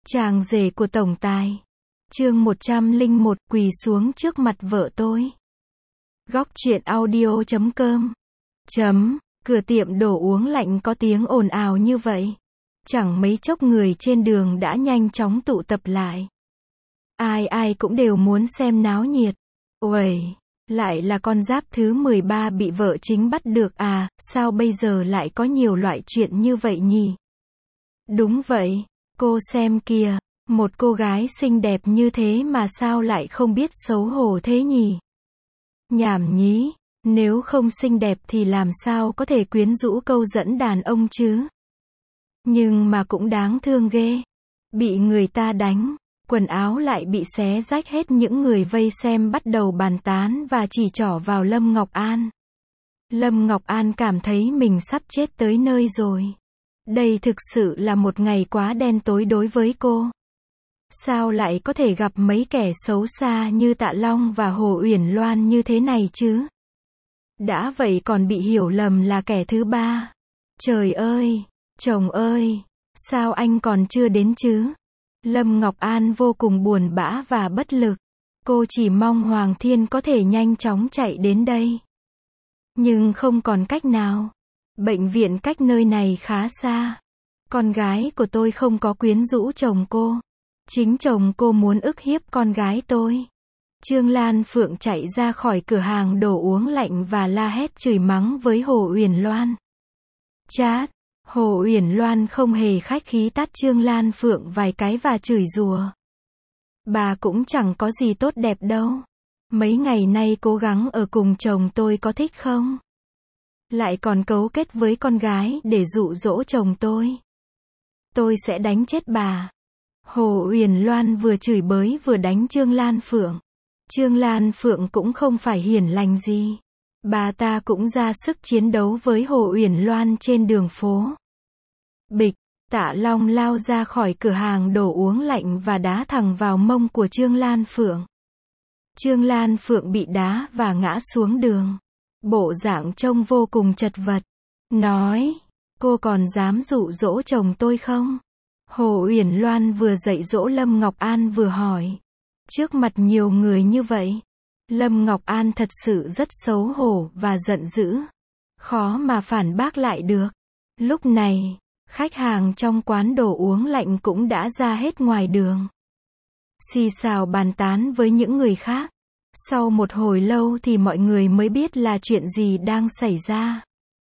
Chàng rể của tổng tài. Chương 101 quỳ xuống trước mặt vợ tôi. Góc truyện audio.com. Cửa tiệm đồ uống lạnh có tiếng ồn ào như vậy. Chẳng mấy chốc người trên đường đã nhanh chóng tụ tập lại. Ai ai cũng đều muốn xem náo nhiệt. Uầy, lại là con giáp thứ 13 bị vợ chính bắt được à, sao bây giờ lại có nhiều loại chuyện như vậy nhỉ? Đúng vậy, cô xem kìa, một cô gái xinh đẹp như thế mà sao lại không biết xấu hổ thế nhỉ? Nhảm nhí, nếu không xinh đẹp thì làm sao có thể quyến rũ câu dẫn đàn ông chứ? Nhưng mà cũng đáng thương ghê. Bị người ta đánh, quần áo lại bị xé rách hết, những người vây xem bắt đầu bàn tán và chỉ trỏ vào Lâm Ngọc An. Lâm Ngọc An cảm thấy mình sắp chết tới nơi rồi. Đây thực sự là một ngày quá đen tối đối với cô. Sao lại có thể gặp mấy kẻ xấu xa như Tạ Long và Hồ Uyển Loan như thế này chứ? Đã vậy còn bị hiểu lầm là kẻ thứ ba. Trời ơi, chồng ơi, sao anh còn chưa đến chứ? Lâm Ngọc An vô cùng buồn bã và bất lực. Cô chỉ mong Hoàng Thiên có thể nhanh chóng chạy đến đây. Nhưng không còn cách nào. Bệnh viện cách nơi này khá xa. Con gái của tôi không có quyến rũ chồng cô. Chính chồng cô muốn ức hiếp con gái tôi. Trương Lan Phượng chạy ra khỏi cửa hàng đồ uống lạnh và la hét chửi mắng với Hồ Uyển Loan. Chát, Hồ Uyển Loan không hề khách khí tát Trương Lan Phượng vài cái và chửi rủa. Bà cũng chẳng có gì tốt đẹp đâu. Mấy ngày nay cố gắng ở cùng chồng tôi có thích không? Lại còn cấu kết với con gái để dụ dỗ chồng tôi. Tôi sẽ đánh chết bà. Hồ Uyển Loan vừa chửi bới vừa đánh Trương Lan Phượng. Trương Lan Phượng cũng không phải hiền lành gì. Bà ta cũng ra sức chiến đấu với Hồ Uyển Loan trên đường phố. Bịch, Tạ Long lao ra khỏi cửa hàng đồ uống lạnh và đá thẳng vào mông của Trương Lan Phượng. Trương Lan Phượng bị đá và ngã xuống đường. Bộ dạng trông vô cùng chật vật. Nói, cô còn dám dụ dỗ chồng tôi không? Hồ Uyển Loan vừa dạy dỗ Lâm Ngọc An vừa hỏi. Trước mặt nhiều người như vậy, Lâm Ngọc An thật sự rất xấu hổ và giận dữ. Khó mà phản bác lại được. Lúc này, khách hàng trong quán đồ uống lạnh cũng đã ra hết ngoài đường. Xì xào bàn tán với những người khác. Sau một hồi lâu thì mọi người mới biết là chuyện gì đang xảy ra.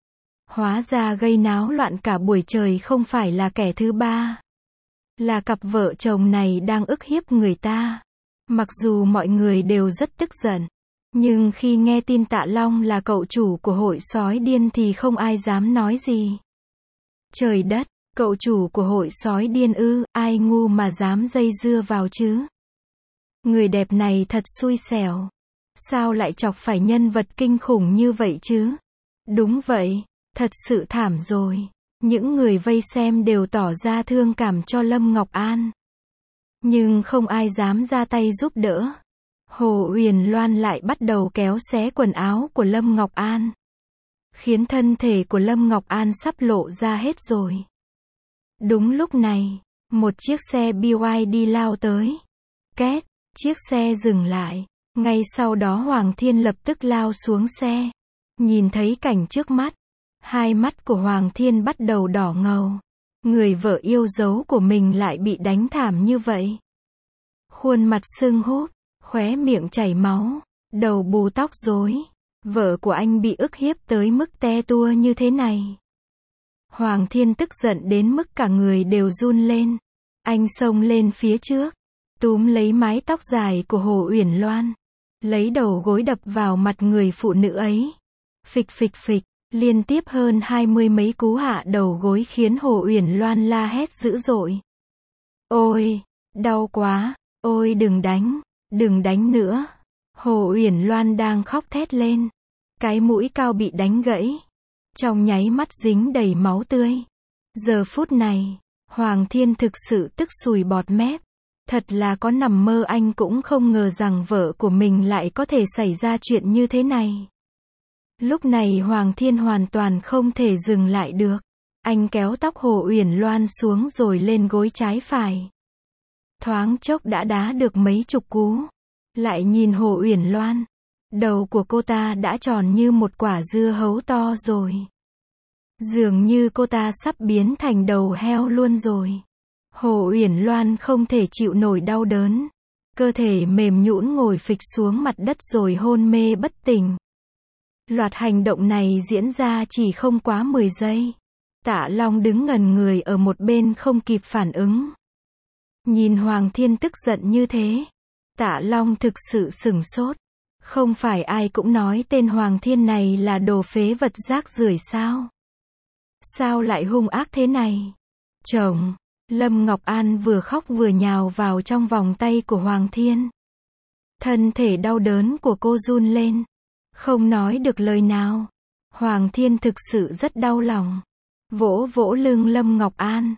Hóa ra gây náo loạn cả buổi trời không phải là kẻ thứ ba. Là cặp vợ chồng này đang ức hiếp người ta. Mặc dù mọi người đều rất tức giận. Nhưng khi nghe tin Tạ Long là cậu chủ của hội sói điên thì không ai dám nói gì. Trời đất, cậu chủ của hội sói điên ư, ai ngu mà dám dây dưa vào chứ? Người đẹp này thật xui xẻo. Sao lại chọc phải nhân vật kinh khủng như vậy chứ? Đúng vậy, thật sự thảm rồi. Những người vây xem đều tỏ ra thương cảm cho Lâm Ngọc An. Nhưng không ai dám ra tay giúp đỡ. Hồ Uyển Loan lại bắt đầu kéo xé quần áo của Lâm Ngọc An. Khiến thân thể của Lâm Ngọc An sắp lộ ra hết rồi. Đúng lúc này, một chiếc xe BYD lao tới. Két, chiếc xe dừng lại. Ngay sau đó Hoàng Thiên lập tức lao xuống xe. Nhìn thấy cảnh trước mắt. Hai mắt của Hoàng Thiên bắt đầu đỏ ngầu. Người vợ yêu dấu của mình lại bị đánh thảm như vậy. Khuôn mặt sưng húp, khóe miệng chảy máu, đầu bù tóc rối. Vợ của anh bị ức hiếp tới mức te tua như thế này. Hoàng Thiên tức giận đến mức cả người đều run lên. Anh xông lên phía trước, túm lấy mái tóc dài của Hồ Uyển Loan. Lấy đầu gối đập vào mặt người phụ nữ ấy. Phịch phịch phịch. Liên tiếp hơn 20 mấy cú hạ đầu gối khiến Hồ Uyển Loan la hét dữ dội. Ôi, đau quá, ôi đừng đánh nữa. Hồ Uyển Loan đang khóc thét lên. Cái mũi cao bị đánh gãy. Trong nháy mắt dính đầy máu tươi. Giờ phút này, Hoàng Thiên thực sự tức sùi bọt mép. Thật là có nằm mơ anh cũng không ngờ rằng vợ của mình lại có thể xảy ra chuyện như thế này. Lúc này Hoàng Thiên hoàn toàn không thể dừng lại được. Anh kéo tóc Hồ Uyển Loan xuống rồi lên gối trái phải. thoáng chốc đã đá được mấy chục cú. Lại nhìn Hồ Uyển Loan, đầu của cô ta đã tròn như một quả dưa hấu to rồi. Dường như cô ta sắp biến thành đầu heo luôn rồi. Hồ Uyển Loan không thể chịu nổi đau đớn. Cơ thể mềm nhũn ngồi phịch xuống mặt đất rồi hôn mê bất tỉnh. Loạt hành động này diễn ra chỉ không quá 10 giây. Tạ Long đứng ngẩn người ở một bên không kịp phản ứng. Nhìn Hoàng Thiên tức giận như thế, Tạ Long thực sự sửng sốt. Không phải ai cũng nói tên Hoàng Thiên này là đồ phế vật rác rưởi sao? Sao lại hung ác thế này? Chồng, Lâm Ngọc An vừa khóc vừa nhào vào trong vòng tay của Hoàng Thiên. Thân thể đau đớn của cô run lên, không nói được lời nào. Hoàng Thiên thực sự rất đau lòng. Vỗ vỗ lưng Lâm Ngọc An.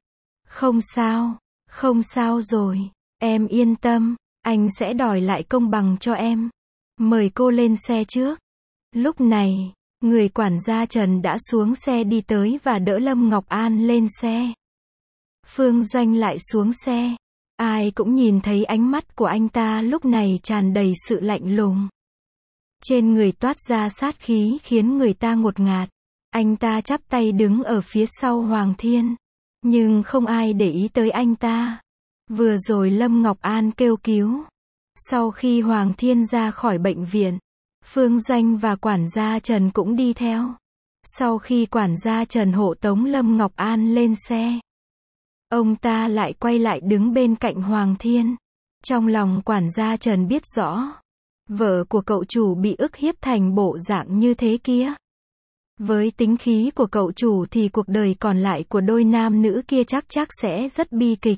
Không sao rồi, em yên tâm, anh sẽ đòi lại công bằng cho em. Mời cô lên xe trước. Lúc này, người quản gia Trần đã xuống xe đi tới và đỡ Lâm Ngọc An lên xe. Phương Doanh lại xuống xe. Ai cũng nhìn thấy ánh mắt của anh ta lúc này tràn đầy sự lạnh lùng. Trên người toát ra sát khí khiến người ta ngột ngạt. Anh ta chắp tay đứng ở phía sau Hoàng Thiên. Nhưng không ai để ý tới anh ta. Vừa rồi Lâm Ngọc An kêu cứu. Sau khi Hoàng Thiên ra khỏi bệnh viện, Phương Doanh và quản gia Trần cũng đi theo. Sau khi quản gia Trần hộ tống Lâm Ngọc An lên xe, ông ta lại quay lại đứng bên cạnh Hoàng Thiên. Trong lòng quản gia Trần biết rõ, vợ của cậu chủ bị ức hiếp thành bộ dạng như thế kia. Với tính khí của cậu chủ thì cuộc đời còn lại của đôi nam nữ kia chắc sẽ rất bi kịch.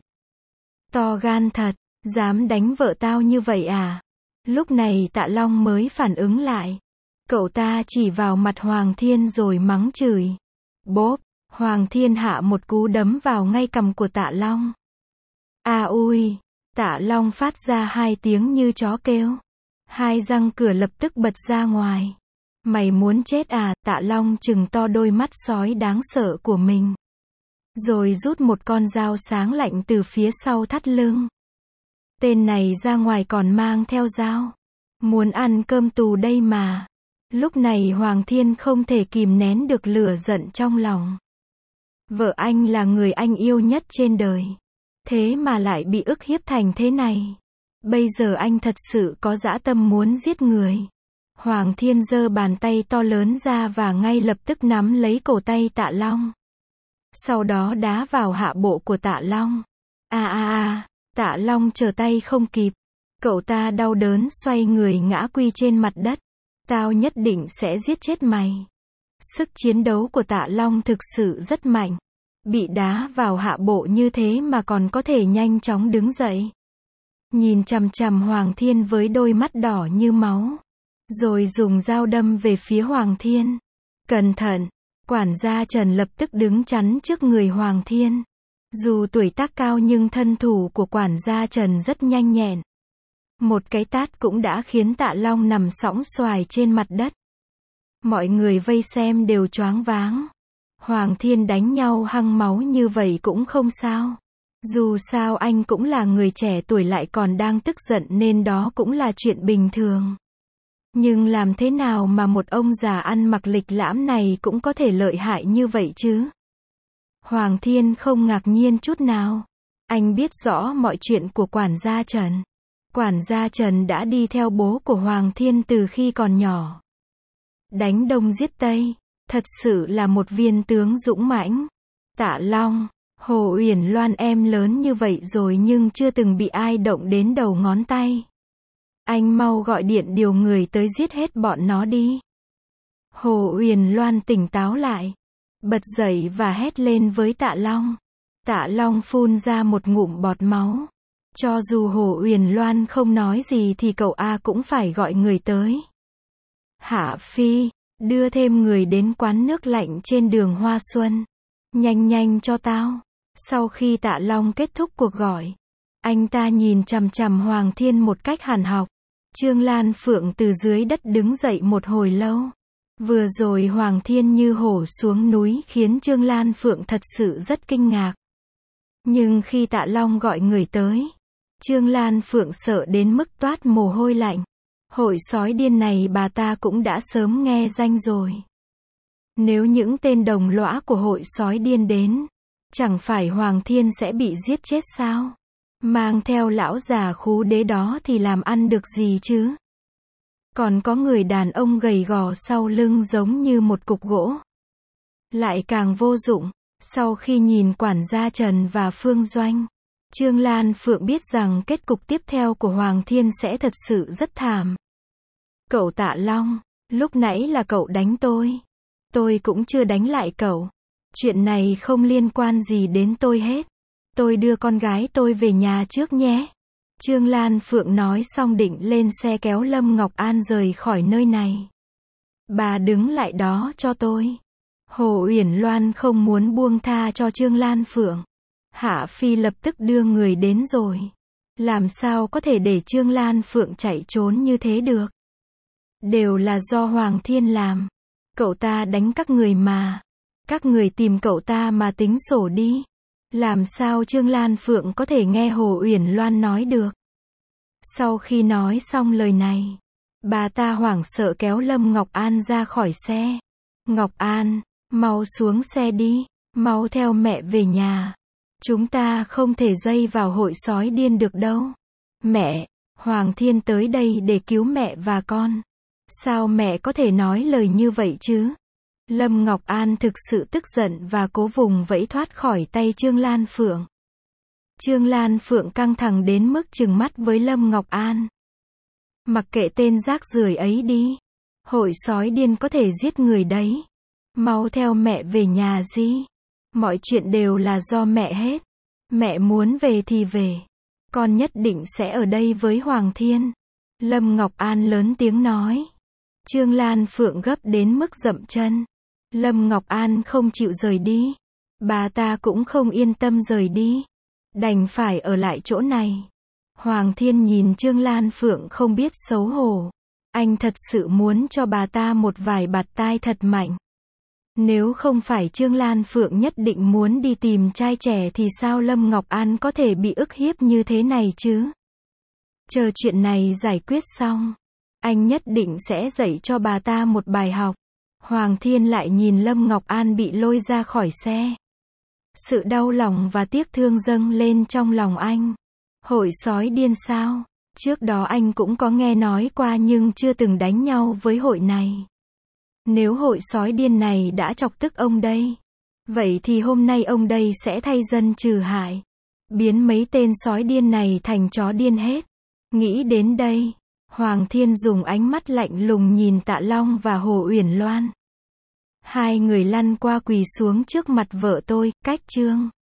To gan thật, dám đánh vợ tao như vậy à? Lúc này Tạ Long mới phản ứng lại. Cậu ta chỉ vào mặt Hoàng Thiên rồi mắng chửi. Bốp, Hoàng Thiên hạ một cú đấm vào ngay cằm của Tạ Long. À ui, Tạ Long phát ra 2 tiếng như chó kêu. 2 răng cửa lập tức bật ra ngoài. Mày muốn chết à? Tạ Long trừng to đôi mắt sói đáng sợ của mình. Rồi rút một con dao sáng lạnh từ phía sau thắt lưng. Tên này ra ngoài còn mang theo dao. Muốn ăn cơm tù đây mà. Lúc này Hoàng Thiên không thể kìm nén được lửa giận trong lòng. Vợ anh là người anh yêu nhất trên đời. Thế mà lại bị ức hiếp thành thế này. Bây giờ anh thật sự có dã tâm muốn giết người. Hoàng Thiên giơ bàn tay to lớn ra và ngay lập tức nắm lấy cổ tay Tạ Long. Sau đó đá vào hạ bộ của Tạ Long. Tạ Long trở tay không kịp. Cậu ta đau đớn xoay người ngã quy trên mặt đất. Tao nhất định sẽ giết chết mày. Sức chiến đấu của Tạ Long thực sự rất mạnh. Bị đá vào hạ bộ như thế mà còn có thể nhanh chóng đứng dậy. Nhìn chằm chằm Hoàng Thiên với đôi mắt đỏ như máu. Rồi dùng dao đâm về phía Hoàng Thiên. Cẩn thận! Quản gia Trần lập tức đứng chắn trước người Hoàng Thiên. Dù tuổi tác cao nhưng thân thủ của quản gia Trần rất nhanh nhẹn. Một cái tát cũng đã khiến Tạ Long nằm sõng soài trên mặt đất. Mọi người vây xem đều choáng váng. Hoàng Thiên đánh nhau hăng máu như vậy cũng không sao. Dù sao anh cũng là người trẻ tuổi lại còn đang tức giận nên đó cũng là chuyện bình thường. Nhưng làm thế nào mà một ông già ăn mặc lịch lãm này cũng có thể lợi hại như vậy chứ? Hoàng Thiên không ngạc nhiên chút nào. Anh biết rõ mọi chuyện của quản gia Trần. Quản gia Trần đã đi theo bố của Hoàng Thiên từ khi còn nhỏ. Đánh Đông giết Tây, thật sự là một viên tướng dũng mãnh. Tạ Long, Hồ Uyển Loan em lớn như vậy rồi nhưng chưa từng bị ai động đến đầu ngón tay. Anh mau gọi điện điều người tới giết hết bọn nó đi. Hồ Uyển Loan tỉnh táo lại, bật dậy và hét lên với Tạ Long. Tạ Long phun ra một ngụm bọt máu. Cho dù Hồ Uyển Loan không nói gì thì cậu A cũng phải gọi người tới. Hạ Phi, đưa thêm người đến quán nước lạnh trên đường Hoa Xuân. Nhanh cho tao. Sau khi Tạ Long kết thúc cuộc gọi, anh ta nhìn chằm chằm Hoàng Thiên một cách hàn học. Trương Lan Phượng từ dưới đất đứng dậy một hồi lâu. Vừa rồi Hoàng Thiên như hổ xuống núi khiến Trương Lan Phượng thật sự rất kinh ngạc. Nhưng khi Tạ Long gọi người tới, Trương Lan Phượng sợ đến mức toát mồ hôi lạnh. Hội sói điên này bà ta cũng đã sớm nghe danh rồi. Nếu những tên đồng lõa của hội sói điên đến, chẳng phải Hoàng Thiên sẽ bị giết chết sao? Mang theo lão già khú đế đó thì làm ăn được gì chứ? Còn có người đàn ông gầy gò sau lưng giống như một cục gỗ. Lại càng vô dụng. Sau khi nhìn quản gia Trần và Phương Doanh, Trương Lan Phượng biết rằng kết cục tiếp theo của Hoàng Thiên sẽ thật sự rất thảm. Cậu Tạ Long, lúc nãy là cậu đánh tôi. Tôi cũng chưa đánh lại cậu. Chuyện này không liên quan gì đến tôi hết. Tôi đưa con gái tôi về nhà trước nhé. Trương Lan Phượng nói xong định lên xe kéo Lâm Ngọc An rời khỏi nơi này. Bà đứng lại đó cho tôi. Hồ Uyển Loan không muốn buông tha cho Trương Lan Phượng. Hạ Phi lập tức đưa người đến rồi. Làm sao có thể để Trương Lan Phượng chạy trốn như thế được? Đều là do Hoàng Thiên làm. Cậu ta đánh các người mà. Các người tìm cậu ta mà tính sổ đi. Làm sao Trương Lan Phượng có thể nghe Hồ Uyển Loan nói được? Sau khi nói xong lời này, bà ta hoảng sợ kéo Lâm Ngọc An ra khỏi xe. Ngọc An, mau xuống xe đi, mau theo mẹ về nhà. Chúng ta không thể dây vào hội sói điên được đâu. Mẹ, Hoàng Thiên tới đây để cứu mẹ và con. Sao mẹ có thể nói lời như vậy chứ? Lâm Ngọc An thực sự tức giận và cố vùng vẫy thoát khỏi tay Trương Lan Phượng. Trương Lan Phượng căng thẳng đến mức trừng mắt với Lâm Ngọc An. Mặc kệ tên rác rưởi ấy đi. Hội sói điên có thể giết người đấy. Mau theo mẹ về nhà gì. Mọi chuyện đều là do mẹ hết. Mẹ muốn về thì về. Con nhất định sẽ ở đây với Hoàng Thiên. Lâm Ngọc An lớn tiếng nói. Trương Lan Phượng gấp đến mức dậm chân. Lâm Ngọc An không chịu rời đi. Bà ta cũng không yên tâm rời đi. Đành phải ở lại chỗ này. Hoàng Thiên nhìn Trương Lan Phượng không biết xấu hổ. Anh thật sự muốn cho bà ta một vài bạt tai thật mạnh. Nếu không phải Trương Lan Phượng nhất định muốn đi tìm trai trẻ thì sao Lâm Ngọc An có thể bị ức hiếp như thế này chứ? Chờ chuyện này giải quyết xong, anh nhất định sẽ dạy cho bà ta một bài học. Hoàng Thiên lại nhìn Lâm Ngọc An bị lôi ra khỏi xe. Sự đau lòng và tiếc thương dâng lên trong lòng anh. Hội sói điên sao? Trước đó anh cũng có nghe nói qua nhưng chưa từng đánh nhau với hội này. Nếu hội sói điên này đã chọc tức ông đây, vậy thì hôm nay ông đây sẽ thay dân trừ hại. Biến mấy tên sói điên này thành chó điên hết. Nghĩ đến đây, Hoàng Thiên dùng ánh mắt lạnh lùng nhìn Tạ Long và Hồ Uyển Loan. Hai người lăn qua quỳ xuống trước mặt vợ tôi, cách Trương